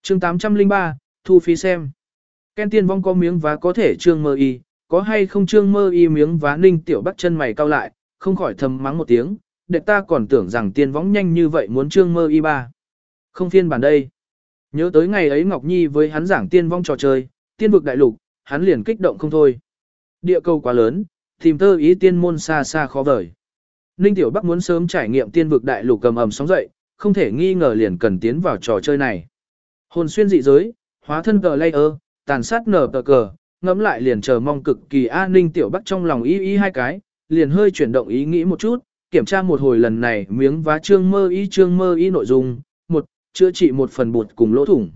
chương 803, thu phí xem. Ken Tiên Vong có miếng vá có thể Trương Mơ Y, có hay không Trương Mơ Y miếng vá Ninh Tiểu Bắc chân mày cau lại, không khỏi thầm mắng một tiếng, đệ ta còn tưởng rằng Tiên Võng nhanh như vậy muốn Trương Mơ Y ba. Không phiên bản đây. Nhớ tới ngày ấy Ngọc Nhi với hắn giảng Tiên Vong trò chơi, tiên vực đại lục, hắn liền kích động không thôi. Địa cầu quá lớn, tìm tơ ý tiên môn xa xa khó vời. Ninh Tiểu Bắc muốn sớm trải nghiệm tiên vực đại lục cầm ầm sóng dậy, không thể nghi ngờ liền cần tiến vào trò chơi này. Hồn xuyên dị giới, hóa thân cờ layer, tàn sát nở tờ cờ, ngẫm lại liền chờ mong cực kỳ an Ninh Tiểu Bắc trong lòng ý hai cái, liền hơi chuyển động ý nghĩ một chút, kiểm tra một hồi lần này miếng vá Trương Mơ Y nội dung. 1. Chữa trị một phần bụt cùng lỗ thủng.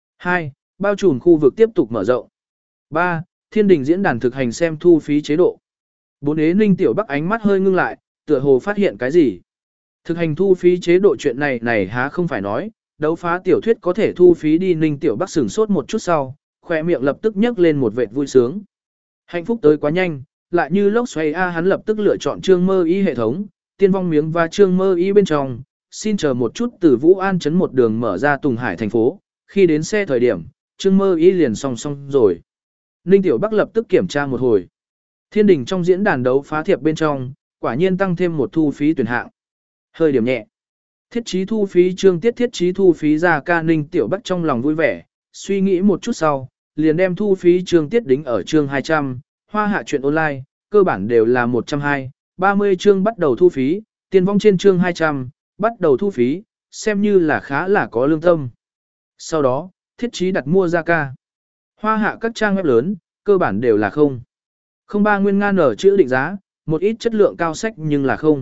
2. Bao trùm khu vực tiếp tục mở rộng. 3. Thiên đình diễn đàn thực hành xem thu phí chế độ. 4. Ninh Tiểu Bắc ánh mắt hơi ngưng lại, tựa hồ phát hiện cái gì. Thực hành thu phí chế độ chuyện này há không phải nói, đấu phá tiểu thuyết có thể thu phí đi. Ninh Tiểu Bắc sửng sốt một chút sau, khỏe miệng lập tức nhấc lên một vệt vui sướng. Hạnh phúc tới quá nhanh, lại như lốc xoáy hắn lập tức lựa chọn Trương Mơ Y hệ thống, Tiên Vong miếng và Trương Mơ Y bên trong, xin chờ một chút. Từ Vũ An trấn một đường mở ra Tùng Hải thành phố, khi đến xe thời điểm, Trương Mơ Y liền song rồi. Ninh Tiểu Bắc lập tức kiểm tra một hồi. Thiên đình trong diễn đàn đấu phá thiệp bên trong, quả nhiên tăng thêm một thu phí tuyển hạng. Hơi điểm nhẹ. Thiết chí thu phí chương tiết thiết chí thu phí ra ca. Ninh Tiểu Bắc trong lòng vui vẻ, suy nghĩ một chút sau, liền đem thu phí chương tiết đính ở chương 200, Hoa Hạ truyện online, cơ bản đều là 120, 30 chương bắt đầu thu phí, Tiên Vong trên chương 200, bắt đầu thu phí, xem như là khá là có lương tâm. Sau đó, thiết chí đặt mua ra ca. Hoa Hạ các trang web lớn, cơ bản đều là không. 03 nguyên nga nở chữ định giá, một ít chất lượng cao sách nhưng là không.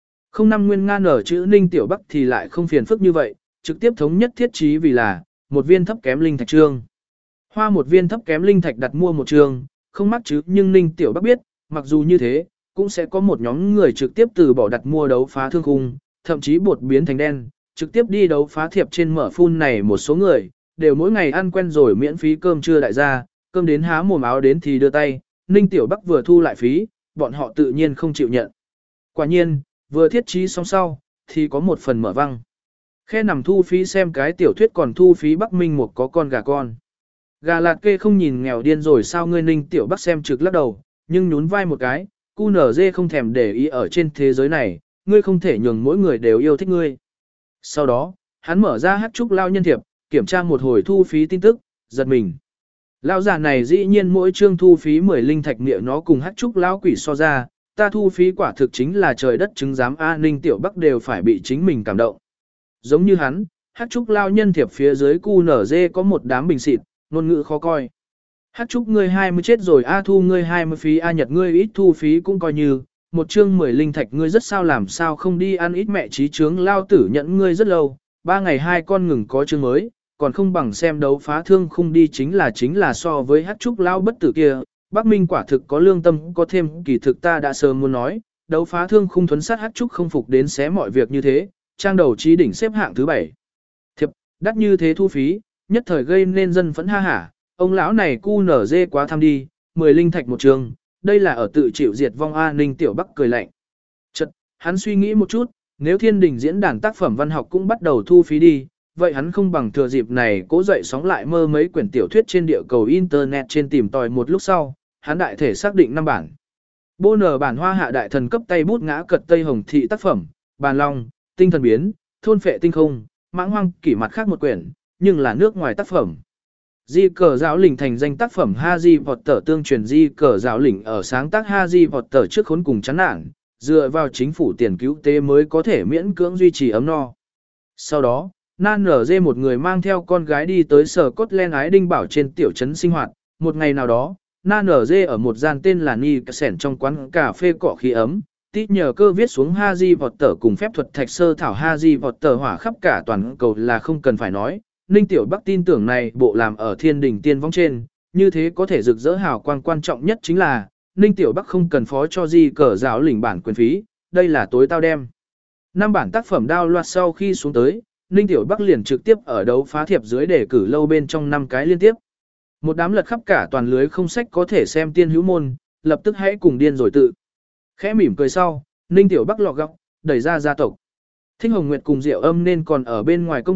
05 nguyên nga nở chữ Ninh Tiểu Bắc thì lại không phiền phức như vậy, trực tiếp thống nhất thiết chí vì là một viên thấp kém linh thạch trương. Hoa một viên thấp kém linh thạch đặt mua một trường, không mắc chứ, nhưng Ninh Tiểu Bắc biết, mặc dù như thế, cũng sẽ có một nhóm người trực tiếp từ bỏ đặt mua đấu phá thương khung, thậm chí bột biến thành đen, trực tiếp đi đấu phá thiệp trên mở phun này. Một số người, đều mỗi ngày ăn quen rồi miễn phí cơm trưa đại gia, cơm đến há mồm áo đến thì đưa tay, Ninh Tiểu Bắc vừa thu lại phí, bọn họ tự nhiên không chịu nhận. Quả nhiên, vừa thiết trí xong sau, thì có một phần mở văng. Khe nằm thu phí xem cái tiểu thuyết còn thu phí Bắc Minh một có con gà con. Gà lạt kê không nhìn nghèo điên rồi sao ngươi. Ninh Tiểu Bắc xem trực lắc đầu, nhưng nhún vai một cái, QNZ không thèm để ý ở trên thế giới này, ngươi không thể nhường mỗi người đều yêu thích ngươi. Sau đó, hắn mở ra hát trúc lao nhân thiệp, kiểm tra một hồi thu phí tin tức, giật mình. Lão già này dĩ nhiên mỗi chương thu phí 10 linh thạch nghĩa nó cùng hát trúc lão quỷ so ra, ta thu phí quả thực chính là trời đất chứng giám a. Ninh Tiểu Bắc đều phải bị chính mình cảm động. Giống như hắn, hát trúc lao nhân thiệp phía dưới QNZ có một đám bình xịt, ngôn ngữ khó coi. Hát trúc ngươi 20 chết rồi a, thu ngươi 20 phí a, nhật ngươi ít thu phí cũng coi như, một chương 10 linh thạch ngươi rất sao làm sao không đi ăn ít mẹ trí chướng lao tử nhẫn ngươi rất lâu, 3 ngày 2 con ngừng có chương mới, còn không bằng xem đấu phá thương khung đi. Chính là so với hát trúc lao bất tử kia, Bắc Minh quả thực có lương tâm có thêm. Kỳ thực ta đã sớm muốn nói, đấu phá thương khung thuấn sát hát trúc không phục đến xé mọi việc như thế, trang đầu trí đỉnh xếp hạng thứ 7. Thiệp, đắt như thế thu phí, nhất thời gây nên dân phẫn ha hả, ông lão này QNZ quá tham đi, 10 linh thạch một trường, đây là ở tự chịu diệt vong a. Ninh Tiểu Bắc cười lạnh. Chật, hắn suy nghĩ một chút, nếu thiên đình diễn đàn tác phẩm văn học cũng bắt đầu thu phí đi, vậy hắn không bằng thừa dịp này cố dậy sóng lại mơ mấy quyển tiểu thuyết trên địa cầu internet trên tìm tòi một lúc sau, hắn đại thể xác định 5 bản. Bô nở bản Hoa Hạ đại thần cấp tay bút ngã cật Tây Hồng thị tác phẩm, Bàn Long, Tinh thần biến, Thôn phệ tinh không, Mãng hoang kỷ mặt khác một quyển, nhưng là nước ngoài tác phẩm. Di cờ giáo lĩnh thành danh tác phẩm Harry Potter tương truyền Di cờ giáo lĩnh ở sáng tác Harry Potter trước khốn cùng chán nản, dựa vào chính phủ tiền cứu tế mới có thể miễn cưỡng duy trì ấm no. Sau đó, Nan nở dê một người mang theo con gái đi tới sở Scotland ái đinh bảo trên tiểu trấn sinh hoạt. Một ngày nào đó, Nan nở dê ở một gian tên là Ni Sẻn trong quán cà phê cọ khí ấm, tít nhờ cơ viết xuống Harry Potter cùng phép thuật thạch sơ thảo Harry Potter hỏa khắp cả toàn cầu là không cần phải nói. Ninh Tiểu Bắc tin tưởng này bộ làm ở thiên đình tiên vong trên, như thế có thể rực rỡ hào quang. Quan trọng nhất chính là, Ninh Tiểu Bắc không cần phó cho Di cờ giáo lĩnh bản quyền phí, đây là tối tao đem. 5 bản tác phẩm đao loạt sau khi xuống tới, Ninh Tiểu Bắc liền trực tiếp ở đấu phá thiệp dưới đề cử lâu bên trong 5 cái liên tiếp. Một đám lật khắp cả toàn lưới không sách có thể xem tiên hữu môn, lập tức hãy cùng điên rồi tự. Khẽ mỉm cười sau, Ninh Tiểu Bắc lọ góc, đẩy ra gia tộc. Thích Hồng Nguyệt cùng Diệu Âm nên còn ở bên ngoài công tác,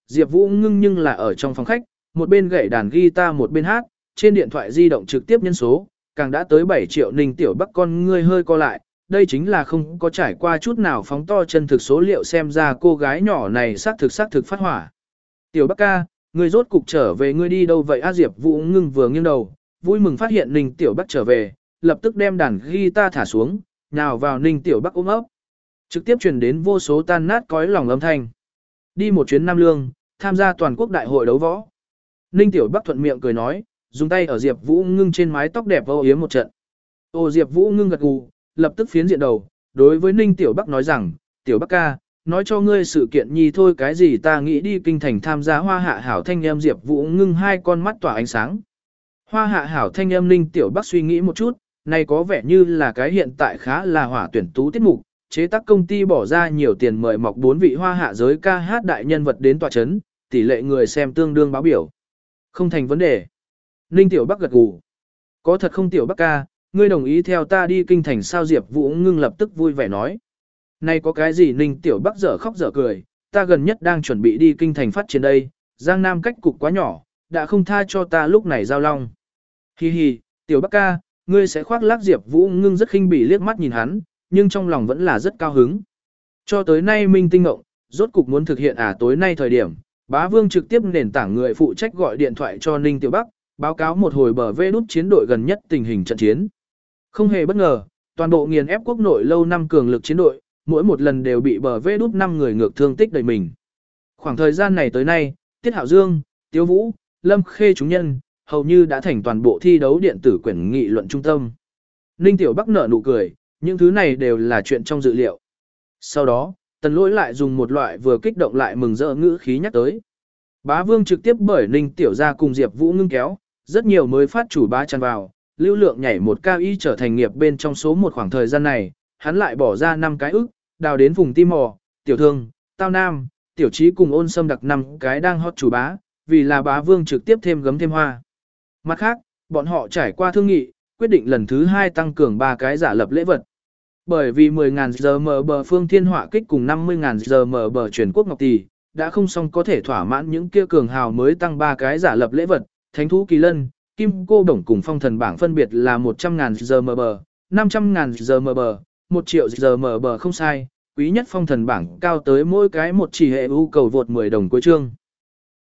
Diệp Vũ Ngưng nhưng là ở trong phòng khách, một bên gảy đàn guitar một bên hát, trên điện thoại di động trực tiếp nhân số, càng đã tới 7 triệu. Ninh Tiểu Bắc con ngươi hơi co lại, đây chính là không có trải qua chút nào phóng to chân thực số liệu, xem ra cô gái nhỏ này xác thực phát hỏa. Tiểu Bắc ca, ngươi rốt cục trở về, ngươi đi đâu vậy a? Diệp Vũ Ngưng vừa nghiêng đầu, vui mừng phát hiện Ninh Tiểu Bắc trở về, lập tức đem đàn guitar thả xuống, nhào vào Ninh Tiểu Bắc ôm ấp. Trực tiếp truyền đến vô số tan nát cõi lòng âm thanh. Đi một chuyến Nam Lương, tham gia toàn quốc đại hội đấu võ. Ninh Tiểu Bắc thuận miệng cười nói, dùng tay ở Diệp Vũ Ngưng trên mái tóc đẹp âu yếm một trận. Ô, Diệp Vũ Ngưng gật gù, lập tức phiến diện đầu, đối với Ninh Tiểu Bắc nói rằng, Tiểu Bắc ca, nói cho ngươi sự kiện nhi thôi, cái gì ta nghĩ đi kinh thành tham gia Hoa Hạ Hảo Thanh Em. Diệp Vũ Ngưng hai con mắt tỏa ánh sáng. Hoa Hạ Hảo Thanh Em. Ninh Tiểu Bắc suy nghĩ một chút, này có vẻ như là cái hiện tại khá là hỏa tuyển tú tiết mục, chế tác công ty bỏ ra nhiều tiền mời mọc 4 vị Hoa Hạ giới ca hát đại nhân vật đến tọa chấn, tỷ lệ người xem tương đương báo biểu. Không thành vấn đề. Ninh Tiểu Bắc gật gù. Có thật không Tiểu Bắc ca, ngươi đồng ý theo ta đi kinh thành sao? Diệp Vũ Ngưng lập tức vui vẻ nói. Này có cái gì? Ninh Tiểu Bắc dở khóc dở cười, ta gần nhất đang chuẩn bị đi kinh thành phát triển đây, Giang Nam cách cục quá nhỏ, đã không tha cho ta lúc này giao long. Hi hi, Tiểu Bắc ca, ngươi sẽ khoác lác. Diệp Vũ Ngưng rất khinh bỉ liếc mắt nhìn hắn, nhưng trong lòng vẫn là rất cao hứng. Cho tới nay Minh Tinh Ngộng, rốt cục muốn thực hiện tối nay thời điểm, Bá Vương trực tiếp nền tảng người phụ trách gọi điện thoại cho Ninh Tiểu Bắc, báo cáo một hồi bờ vê đút chiến đội gần nhất tình hình trận chiến. Không hề bất ngờ, toàn bộ nghiền ép quốc nội lâu năm cường lực chiến đội, mỗi một lần đều bị bờ vê đút 5 người ngược thương tích đầy mình. Khoảng thời gian này tới nay, Tiết Hạo Dương, Tiếu Vũ, Lâm Khê chúng nhân, hầu như đã thành toàn bộ thi đấu điện tử quyển nghị luận trung tâm. Ninh Tiểu Bắc nở nụ cười, những thứ này đều là chuyện trong dự liệu. Sau đó, Tần Lỗi lại dùng một loại vừa kích động lại mừng rỡ ngữ khí nhắc tới. Bá Vương trực tiếp bởi Ninh Tiểu gia cùng Diệp Vũ Ngưng kéo, rất nhiều mới phát chủ bá tràn vào, lưu lượng nhảy một cao y trở thành nghiệp bên trong số một. Khoảng thời gian này, hắn lại bỏ ra 5 cái ức, đào đến vùng Tim Mò, Tiểu Thương, Tao Nam, Tiểu Trí cùng Ôn Sâm đặc 5 cái đang hot chủ bá, vì là Bá Vương trực tiếp thêm gấm thêm hoa. Mặt khác, bọn họ trải qua thương nghị, quyết định lần thứ 2 tăng cường 3 cái giả lập lễ vật. Bởi vì 10.000 giờ mở bờ Phương Thiên Họa Kích cùng 50.000 giờ mở bờ Truyền Quốc Ngọc Tỷ, đã không xong có thể thỏa mãn những kia cường hào mới tăng 3 cái giả lập lễ vật, Thánh thú Kỳ Lân, Kim Cô Bổng cùng Phong Thần Bảng phân biệt là 100.000 giờ mở bờ, 500.000 giờ mở bờ, 1 triệu giờ mở bờ không sai, quý nhất Phong Thần Bảng cao tới mỗi cái một chỉ hệ ưu cầu vượt 10 đồng cuối chương.